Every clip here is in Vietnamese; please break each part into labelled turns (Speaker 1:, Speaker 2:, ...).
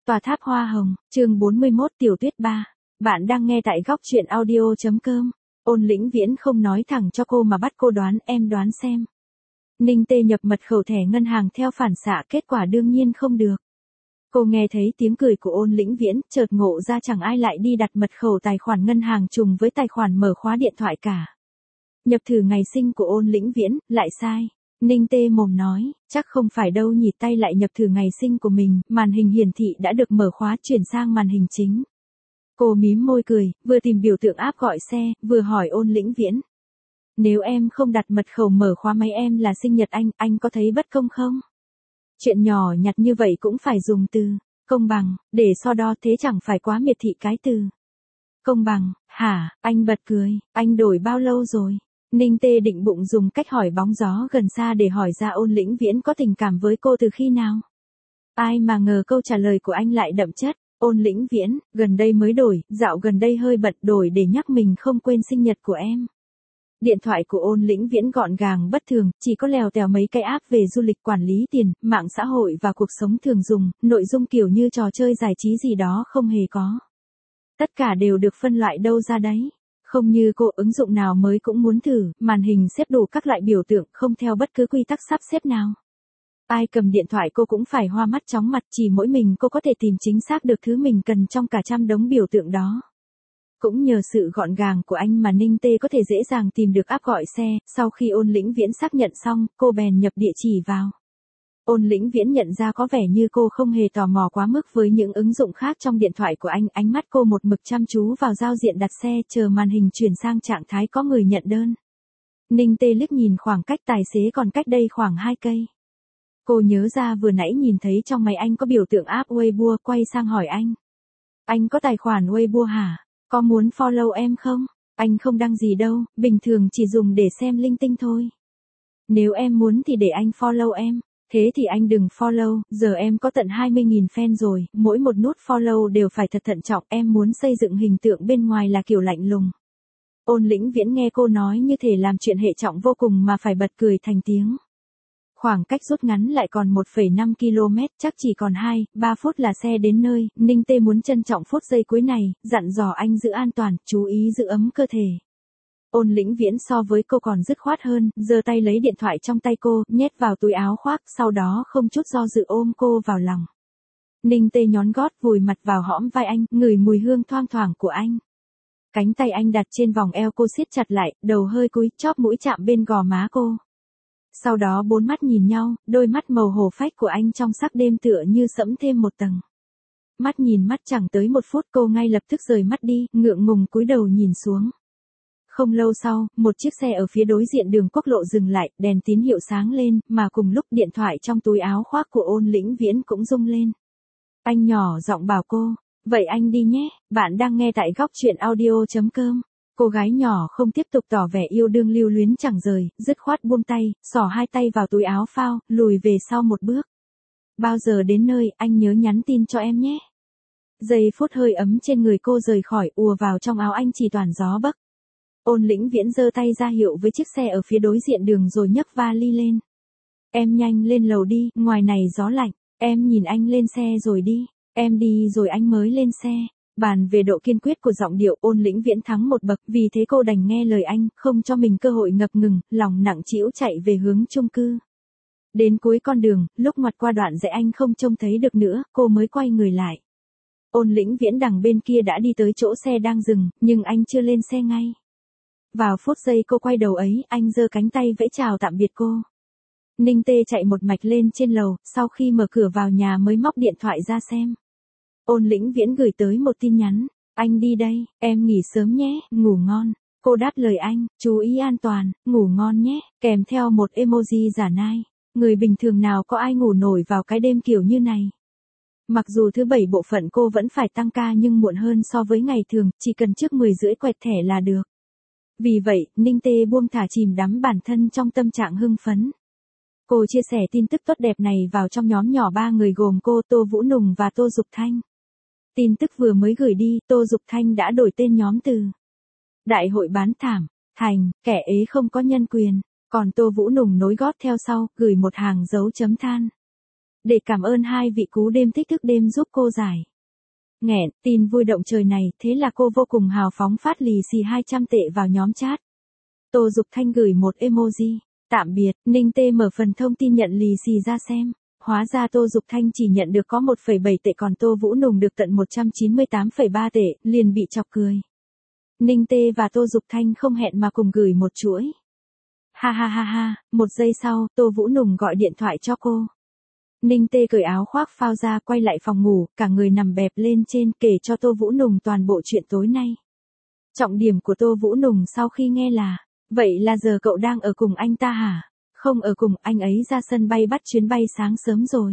Speaker 1: Tòa tháp hoa hồng, chương 41 Tiểu Tuyết 3. Bạn đang nghe tại góc truyện audio.com. Ôn Lĩnh Viễn không nói thẳng cho cô mà bắt cô đoán, em đoán xem. Ninh Tê nhập mật khẩu thẻ ngân hàng theo phản xạ, kết quả đương nhiên không được. Cô nghe thấy tiếng cười của Ôn Lĩnh Viễn, chợt ngộ ra chẳng ai lại đi đặt mật khẩu tài khoản ngân hàng trùng với tài khoản mở khóa điện thoại cả. Nhập thử ngày sinh của Ôn Lĩnh Viễn, lại sai. Ninh Tê mồm nói, chắc không phải đâu nhỉ, tay lại nhập thử ngày sinh của mình, màn hình hiển thị đã được mở khóa chuyển sang màn hình chính. Cô mím môi cười, vừa tìm biểu tượng app gọi xe, vừa hỏi Ôn Lĩnh Viễn. Nếu em không đặt mật khẩu mở khóa máy em là sinh nhật anh có thấy bất công không? Chuyện nhỏ nhặt như vậy cũng phải dùng từ công bằng, để so đo, thế chẳng phải quá miệt thị cái từ công bằng, hả? Anh bật cười, anh đổi bao lâu rồi? Ninh Tê định bụng dùng cách hỏi bóng gió gần xa để hỏi ra Ôn Lĩnh Viễn có tình cảm với cô từ khi nào. Ai mà ngờ câu trả lời của anh lại đậm chất. Ôn Lĩnh Viễn, gần đây mới đổi, dạo gần đây hơi bận, đổi để nhắc mình không quên sinh nhật của em. Điện thoại của Ôn Lĩnh Viễn gọn gàng bất thường, chỉ có lèo tèo mấy cái app về du lịch, quản lý tiền, mạng xã hội và cuộc sống thường dùng, nội dung kiểu như trò chơi giải trí gì đó không hề có. Tất cả đều được phân loại đâu ra đấy. Không như cô, ứng dụng nào mới cũng muốn thử, màn hình xếp đủ các loại biểu tượng, không theo bất cứ quy tắc sắp xếp nào. Ai cầm điện thoại cô cũng phải hoa mắt chóng mặt, chỉ mỗi mình cô có thể tìm chính xác được thứ mình cần trong cả trăm đống biểu tượng đó. Cũng nhờ sự gọn gàng của anh mà Ninh Tê có thể dễ dàng tìm được app gọi xe, sau khi Ôn Lĩnh Viễn xác nhận xong, cô bèn nhập địa chỉ vào. Ôn Lĩnh Viễn nhận ra có vẻ như cô không hề tò mò quá mức với những ứng dụng khác trong điện thoại của anh, ánh mắt cô một mực chăm chú vào giao diện đặt xe, chờ màn hình chuyển sang trạng thái có người nhận đơn. Ninh Tê liếc nhìn khoảng cách tài xế còn cách đây khoảng 2 cây. Cô nhớ ra vừa nãy nhìn thấy trong máy anh có biểu tượng app Weibo, quay sang hỏi anh. Anh có tài khoản Weibo hả? Có muốn follow em không? Anh không đăng gì đâu, bình thường chỉ dùng để xem linh tinh thôi. Nếu em muốn thì để anh follow em. Thế thì anh đừng follow, giờ em có tận 20.000 fan rồi, mỗi một nút follow đều phải thật thận trọng, em muốn xây dựng hình tượng bên ngoài là kiểu lạnh lùng. Ôn Lĩnh Viễn nghe cô nói như thể làm chuyện hệ trọng vô cùng mà phải bật cười thành tiếng. Khoảng cách rút ngắn lại còn 1,5 km, chắc chỉ còn 2-3 phút là xe đến nơi, Ninh Tê muốn trân trọng phút giây cuối này, dặn dò anh giữ an toàn, chú ý giữ ấm cơ thể. Ôn Lĩnh Viễn so với cô còn dứt khoát hơn, giơ tay lấy điện thoại trong tay cô, nhét vào túi áo khoác, sau đó không chút do dự ôm cô vào lòng. Ninh Tê nhón gót vùi mặt vào hõm vai anh, ngửi mùi hương thoang thoảng của anh. Cánh tay anh đặt trên vòng eo cô siết chặt lại, đầu hơi cúi, chóp mũi chạm bên gò má cô. Sau đó bốn mắt nhìn nhau, đôi mắt màu hổ phách của anh trong sắc đêm tựa như sẫm thêm một tầng. Mắt nhìn mắt chẳng tới 1 phút cô ngay lập tức rời mắt đi, ngượng ngùng cúi đầu nhìn xuống. Không lâu sau, một chiếc xe ở phía đối diện đường quốc lộ dừng lại, đèn tín hiệu sáng lên, mà cùng lúc điện thoại trong túi áo khoác của Ôn Lĩnh Viễn cũng rung lên. Anh nhỏ giọng bảo cô, vậy anh đi nhé, bạn đang nghe tại góc truyện audio.com. Cô gái nhỏ không tiếp tục tỏ vẻ yêu đương lưu luyến chẳng rời, dứt khoát buông tay, xỏ 2 tay vào túi áo phao, lùi về sau một bước. Bao giờ đến nơi, anh nhớ nhắn tin cho em nhé. Giây phút hơi ấm trên người cô rời khỏi, ùa vào trong áo anh chỉ toàn gió bấc. Ôn Lĩnh Viễn giơ tay ra hiệu với chiếc xe ở phía đối diện đường rồi nhấc vali lên. Em nhanh lên lầu đi, ngoài này gió lạnh, em nhìn anh lên xe rồi đi, em đi rồi anh mới lên xe. Bàn về độ kiên quyết của giọng điệu, Ôn Lĩnh Viễn thắng một bậc, vì thế cô đành nghe lời anh, không cho mình cơ hội ngập ngừng, lòng nặng trĩu chạy về hướng chung cư. Đến cuối con đường, lúc ngoặt qua đoạn rẽ anh không trông thấy được nữa, cô mới quay người lại. Ôn Lĩnh Viễn đằng bên kia đã đi tới chỗ xe đang dừng, nhưng anh chưa lên xe ngay. Vào phút giây cô quay đầu ấy, anh giơ cánh tay vẫy chào tạm biệt cô. Ninh Tê chạy một mạch lên trên lầu, sau khi mở cửa vào nhà mới móc điện thoại ra xem. Ôn Lĩnh Viễn gửi tới một tin nhắn, anh đi đây, em nghỉ sớm nhé, ngủ ngon. Cô đáp lời anh, chú ý an toàn, ngủ ngon nhé, kèm theo một emoji giả nai. Người bình thường nào có ai ngủ nổi vào cái đêm kiểu như này. Mặc dù thứ 7 bộ phận cô vẫn phải tăng ca nhưng muộn hơn so với ngày thường, chỉ cần trước 10:30 quẹt thẻ là được. Vì vậy, Ninh Tê buông thả chìm đắm bản thân trong tâm trạng hưng phấn. Cô chia sẻ tin tức tốt đẹp này vào trong nhóm nhỏ 3 người gồm cô, Tô Vũ Nùng và Tô Dục Thanh. Tin tức vừa mới gửi đi, Tô Dục Thanh đã đổi tên nhóm từ Đại hội bán thảm, thành, kẻ ế không có nhân quyền, còn Tô Vũ Nùng nối gót theo sau, gửi một hàng dấu chấm than. Để cảm ơn hai vị cú đêm thích thức đêm giúp cô giải. Nghẹn, tin vui động trời này, thế là cô vô cùng hào phóng phát lì xì 200 tệ vào nhóm chat. Tô Dục Thanh gửi một emoji. Tạm biệt, Ninh Tê mở phần thông tin nhận lì xì ra xem. Hóa ra Tô Dục Thanh chỉ nhận được có 1,7 tệ còn Tô Vũ Nùng được tận 198,3 tệ, liền bị chọc cười. Ninh Tê và Tô Dục Thanh không hẹn mà cùng gửi một chuỗi. Ha ha ha ha, một giây sau, Tô Vũ Nùng gọi điện thoại cho cô. Ninh Tê cởi áo khoác phao ra quay lại phòng ngủ, cả người nằm bẹp lên trên kể cho Tô Vũ Nùng toàn bộ chuyện tối nay. Trọng điểm của Tô Vũ Nùng sau khi nghe là, vậy là giờ cậu đang ở cùng anh ta hả? Không ở cùng, anh ấy ra sân bay bắt chuyến bay sáng sớm rồi.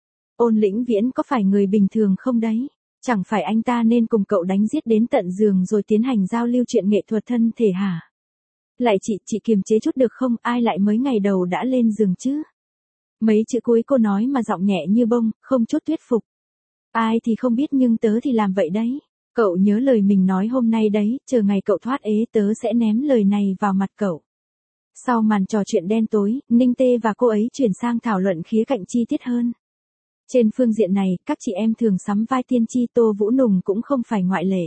Speaker 1: Ôn Lĩnh Viễn có phải người bình thường không đấy? Chẳng phải anh ta nên cùng cậu đánh giết đến tận giường rồi tiến hành giao lưu chuyện nghệ thuật thân thể hả? Lại chị kiềm chế chút được không, ai lại mới ngày đầu đã lên giường chứ? Mấy chữ cuối cô nói mà giọng nhẹ như bông, không chút thuyết phục. Ai thì không biết nhưng tớ thì làm vậy đấy. Cậu nhớ lời mình nói hôm nay đấy, chờ ngày cậu thoát ế tớ sẽ ném lời này vào mặt cậu. Sau màn trò chuyện đen tối, Ninh Tê và cô ấy chuyển sang thảo luận khía cạnh chi tiết hơn. Trên phương diện này, các chị em thường sắm vai tiên tri, Tô Vũ Nùng cũng không phải ngoại lệ.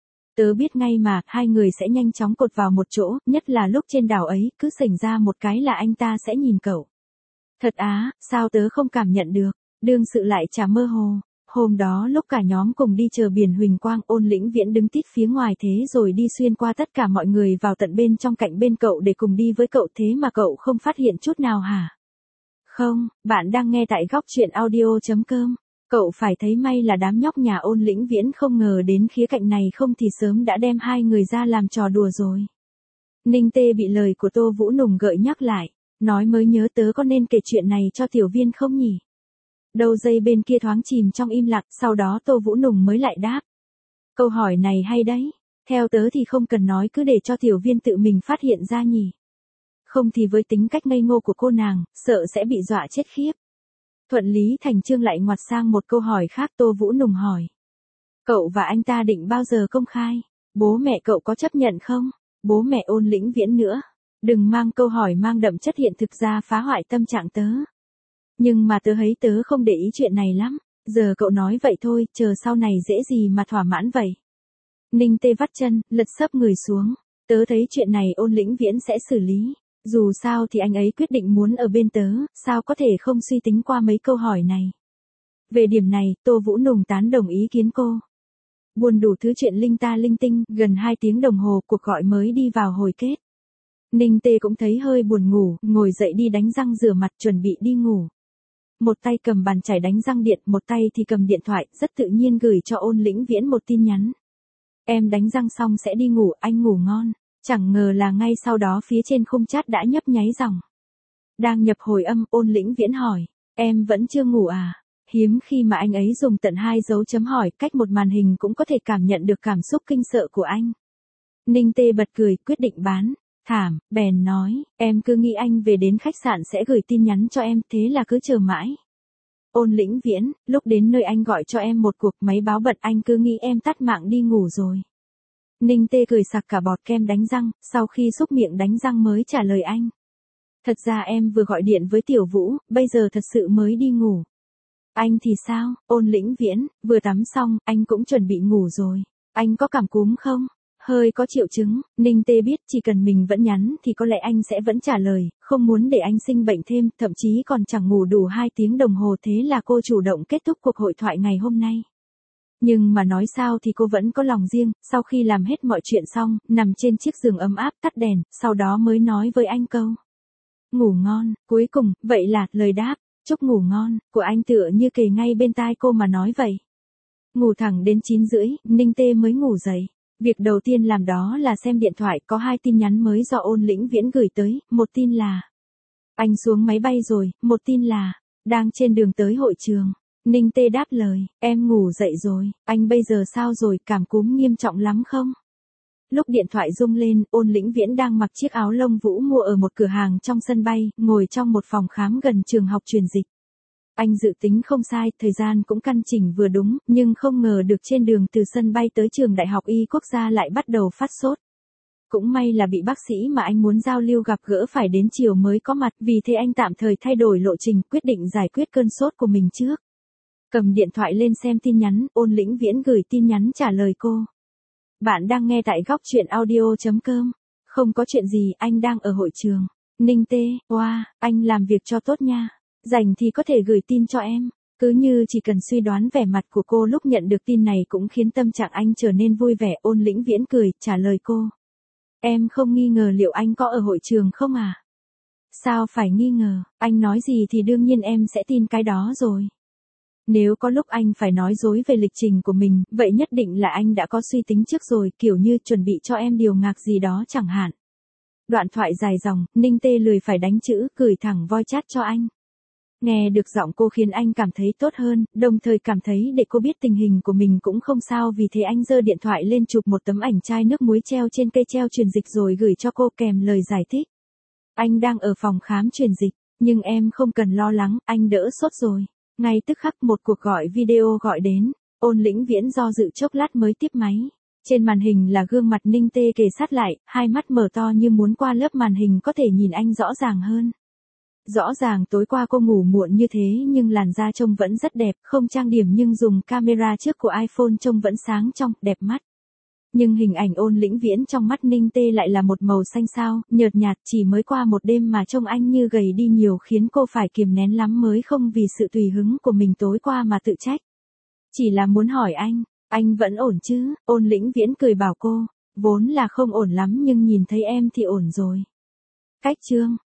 Speaker 1: Tớ biết ngay mà, hai người sẽ nhanh chóng cột vào một chỗ, nhất là lúc trên đảo ấy, cứ xảy ra một cái là anh ta sẽ nhìn cậu. Thật á, sao tớ không cảm nhận được, đương sự lại chả mơ hồ. Hôm đó lúc cả nhóm cùng đi chờ biển huỳnh quang, Ôn Lĩnh Viễn đứng tít phía ngoài thế rồi đi xuyên qua tất cả mọi người vào tận bên trong cạnh bên cậu để cùng đi với cậu, thế mà cậu không phát hiện chút nào hả? Không, bạn đang nghe tại góc truyện audio.com. Cậu phải thấy may là đám nhóc nhà Ôn Lĩnh Viễn không ngờ đến khía cạnh này, không thì sớm đã đem hai người ra làm trò đùa rồi. Ninh Tê bị lời của Tô Vũ Nùng gợi nhắc lại, nói mới nhớ tớ có nên kể chuyện này cho Tiểu Viên không nhỉ? Đầu dây bên kia thoáng chìm trong im lặng, sau đó Tô Vũ Nùng mới lại đáp. Câu hỏi này hay đấy, theo tớ thì không cần nói, cứ để cho Tiểu Viên tự mình phát hiện ra nhỉ. Không thì với tính cách ngây ngô của cô nàng, sợ sẽ bị dọa chết khiếp. Thuận lý thành chương lại ngoặt sang một câu hỏi khác. Tô Vũ Nùng hỏi. Cậu và anh ta định bao giờ công khai? Bố mẹ cậu có chấp nhận không? Bố mẹ Ôn Lĩnh Viễn nữa. Đừng mang câu hỏi mang đậm chất hiện thực ra phá hoại tâm trạng tớ. Nhưng mà tớ thấy tớ không để ý chuyện này lắm. Giờ cậu nói vậy thôi, chờ sau này dễ gì mà thỏa mãn vậy. Ninh Tê vắt chân, lật sấp người xuống. Tớ thấy chuyện này Ôn Lĩnh Viễn sẽ xử lý. Dù sao thì anh ấy quyết định muốn ở bên tớ, sao có thể không suy tính qua mấy câu hỏi này. Về điểm này, Tô Vũ Nùng tán đồng ý kiến cô. Buồn đủ thứ chuyện linh ta linh tinh, gần 2 tiếng đồng hồ cuộc gọi mới đi vào hồi kết. Ninh Tê cũng thấy hơi buồn ngủ, ngồi dậy đi đánh răng rửa mặt chuẩn bị đi ngủ. Một tay cầm bàn chải đánh răng điện, một tay thì cầm điện thoại, rất tự nhiên gửi cho Ôn Lĩnh Viễn một tin nhắn. Em đánh răng xong sẽ đi ngủ, anh ngủ ngon. Chẳng ngờ là ngay sau đó phía trên khung chat đã nhấp nháy dòng. Đang nhập hồi âm, Ôn Lĩnh Viễn hỏi, em vẫn chưa ngủ à? Hiếm khi mà anh ấy dùng tận 2 dấu chấm hỏi, cách một màn hình cũng có thể cảm nhận được cảm xúc kinh sợ của anh. Ninh Tê bật cười, quyết định bán. Thảm, bèn nói, em cứ nghĩ anh về đến khách sạn sẽ gửi tin nhắn cho em, thế là cứ chờ mãi. Ôn Lĩnh Viễn, lúc đến nơi anh gọi cho em một cuộc, máy báo bật, anh cứ nghĩ em tắt mạng đi ngủ rồi. Ninh Tê cười sặc cả bọt kem đánh răng, sau khi xúc miệng đánh răng mới trả lời anh. Thật ra em vừa gọi điện với Tiểu Vũ, bây giờ thật sự mới đi ngủ. Anh thì sao? Ôn Lĩnh Viễn, vừa tắm xong, anh cũng chuẩn bị ngủ rồi. Anh có cảm cúm không? Hơi có triệu chứng. Ninh Tê biết chỉ cần mình vẫn nhắn thì có lẽ anh sẽ vẫn trả lời, không muốn để anh sinh bệnh thêm, thậm chí còn chẳng ngủ đủ 2 tiếng đồng hồ, thế là cô chủ động kết thúc cuộc hội thoại ngày hôm nay. Nhưng mà nói sao thì cô vẫn có lòng riêng, sau khi làm hết mọi chuyện xong, nằm trên chiếc giường ấm áp tắt đèn, sau đó mới nói với anh câu. Ngủ ngon, cuối cùng, vậy là lời đáp, chúc ngủ ngon, của anh tựa như kề ngay bên tai cô mà nói vậy. Ngủ thẳng đến 9:30, Ninh Tê mới ngủ dậy. Việc đầu tiên làm đó là xem điện thoại, có 2 tin nhắn mới do Ôn Lĩnh Viễn gửi tới, một tin là anh xuống máy bay rồi, một tin là đang trên đường tới hội trường. Ninh Tê đáp lời, em ngủ dậy rồi, anh bây giờ sao rồi, cảm cúm nghiêm trọng lắm không? Lúc điện thoại rung lên, Ôn Lĩnh Viễn đang mặc chiếc áo lông vũ mua ở một cửa hàng trong sân bay, ngồi trong một phòng khám gần trường học truyền dịch. Anh dự tính không sai, thời gian cũng căn chỉnh vừa đúng, nhưng không ngờ được trên đường từ sân bay tới trường Đại học Y Quốc gia lại bắt đầu phát sốt. Cũng may là bị bác sĩ mà anh muốn giao lưu gặp gỡ phải đến chiều mới có mặt, vì thế anh tạm thời thay đổi lộ trình, quyết định giải quyết cơn sốt của mình trước. Cầm điện thoại lên xem tin nhắn, Ôn Lĩnh Viễn gửi tin nhắn trả lời cô. Bạn đang nghe tại góc truyện audio.com. Không có chuyện gì, anh đang ở hội trường. Ninh Tê, wow, anh làm việc cho tốt nha. Rảnh thì có thể gửi tin cho em. Cứ như chỉ cần suy đoán vẻ mặt của cô lúc nhận được tin này cũng khiến tâm trạng anh trở nên vui vẻ. Ôn Lĩnh Viễn cười, trả lời cô. Em không nghi ngờ liệu anh có ở hội trường không à? Sao phải nghi ngờ, anh nói gì thì đương nhiên em sẽ tin cái đó rồi. Nếu có lúc anh phải nói dối về lịch trình của mình, vậy nhất định là anh đã có suy tính trước rồi, kiểu như chuẩn bị cho em điều ngạc gì đó chẳng hạn. Đoạn thoại dài dòng, Ninh Tê lười phải đánh chữ, gửi thẳng voice chat cho anh. Nghe được giọng cô khiến anh cảm thấy tốt hơn, đồng thời cảm thấy để cô biết tình hình của mình cũng không sao, vì thế anh giơ điện thoại lên chụp một tấm ảnh chai nước muối treo trên cây treo truyền dịch rồi gửi cho cô kèm lời giải thích. Anh đang ở phòng khám truyền dịch, nhưng em không cần lo lắng, anh đỡ sốt rồi. Ngay tức khắc một cuộc gọi video gọi đến, Ôn Lĩnh Viễn do dự chốc lát mới tiếp máy. Trên màn hình là gương mặt Ninh Tê kề sát lại, hai mắt mở to như muốn qua lớp màn hình có thể nhìn anh rõ ràng hơn. Rõ ràng tối qua cô ngủ muộn như thế nhưng làn da trông vẫn rất đẹp, không trang điểm nhưng dùng camera trước của iPhone trông vẫn sáng trong, đẹp mắt. Nhưng hình ảnh Ôn Lĩnh Viễn trong mắt Ninh Tê lại là một màu xanh xao, nhợt nhạt, chỉ mới qua một đêm mà trông anh như gầy đi nhiều khiến cô phải kiềm nén lắm mới không vì sự tùy hứng của mình tối qua mà tự trách. Chỉ là muốn hỏi anh vẫn ổn chứ? Ôn Lĩnh Viễn cười bảo cô, vốn là không ổn lắm nhưng nhìn thấy em thì ổn rồi. Cách chương